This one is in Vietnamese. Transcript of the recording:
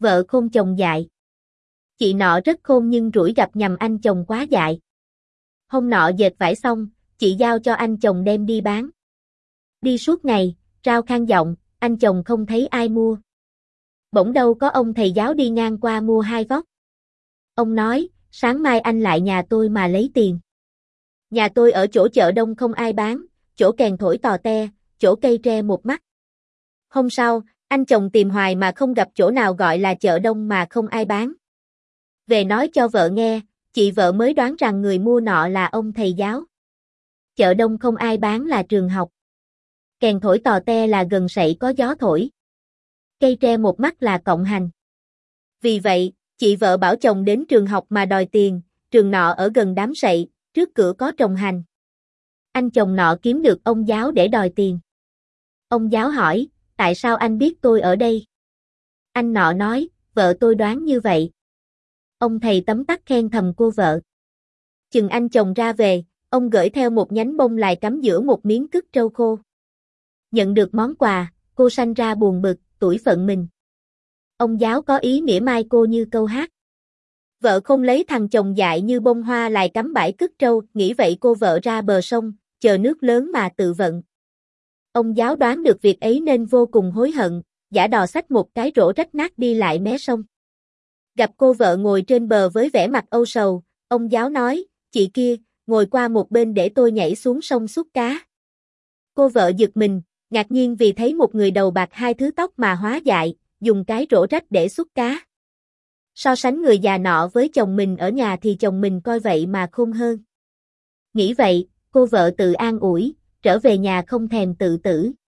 Vợ khôn chồng dại. Chị nọ rất khôn nhưng rủi gặp nhầm anh chồng quá dại. Hôm nọ dệt vải xong, chị giao cho anh chồng đem đi bán. Đi suốt ngày, rao khan giọng, anh chồng không thấy ai mua. Bỗng đâu có ông thầy giáo đi ngang qua mua 2 vóc. Ông nói, sáng mai anh lại nhà tôi mà lấy tiền. Nhà tôi ở chỗ chợ đông không ai bán, chỗ kèn thổi tò te, chỗ cây tre một mắt. Hôm sau, anh chồng tìm hoài mà không gặp chỗ nào gọi là chợ đông mà không ai bán. Về nói cho vợ nghe, chị vợ mới đoán rằng người mua nọ là ông thầy giáo. Chợ đông không ai bán là trường học. Kèn thổi tò te là gần sậy có gió thổi. Cây tre một mắt là cộng hành. Vì vậy, chị vợ bảo chồng đến trường học mà đòi tiền, trường nọ ở gần đám sậy, trước cửa có trồng hành. Anh chồng nọ kiếm được ông giáo để đòi tiền. Ông giáo hỏi, tại sao anh biết tôi ở đây? Anh nọ nói, vợ tôi đoán như vậy. Ông thầy tấm tắc khen thầm cô vợ. Chừng anh chồng ra về, ông gửi theo một nhánh bông lại cắm giữa một miếng cứt trâu khô. Nhận được món quà, cô sanh ra buồn bực, tủi phận mình. Ông giáo có ý mỉa mai cô như câu hát. Vợ không lấy thằng chồng dại như bông hoa lại cắm bãi cứt trâu, nghĩ vậy cô vợ ra bờ sông, chờ nước lớn mà tự vận. Ông giáo đoán được việc ấy nên vô cùng hối hận, giả đò xách một cái rổ rách nát đi lại mé sông. Gặp cô vợ ngồi trên bờ với vẻ mặt âu sầu, ông giáo nói, chị kia, ngồi qua một bên để tôi nhảy xuống sông xúc cá. Cô vợ giật mình, ngạc nhiên vì thấy một người đầu bạc 2 thứ tóc mà hóa dại, dùng cái rổ rách để xúc cá. So sánh người già nọ với chồng mình ở nhà thì chồng mình coi vậy mà khôn hơn. Nghĩ vậy, cô vợ tự an ủi, trở về nhà không thèm tự tử.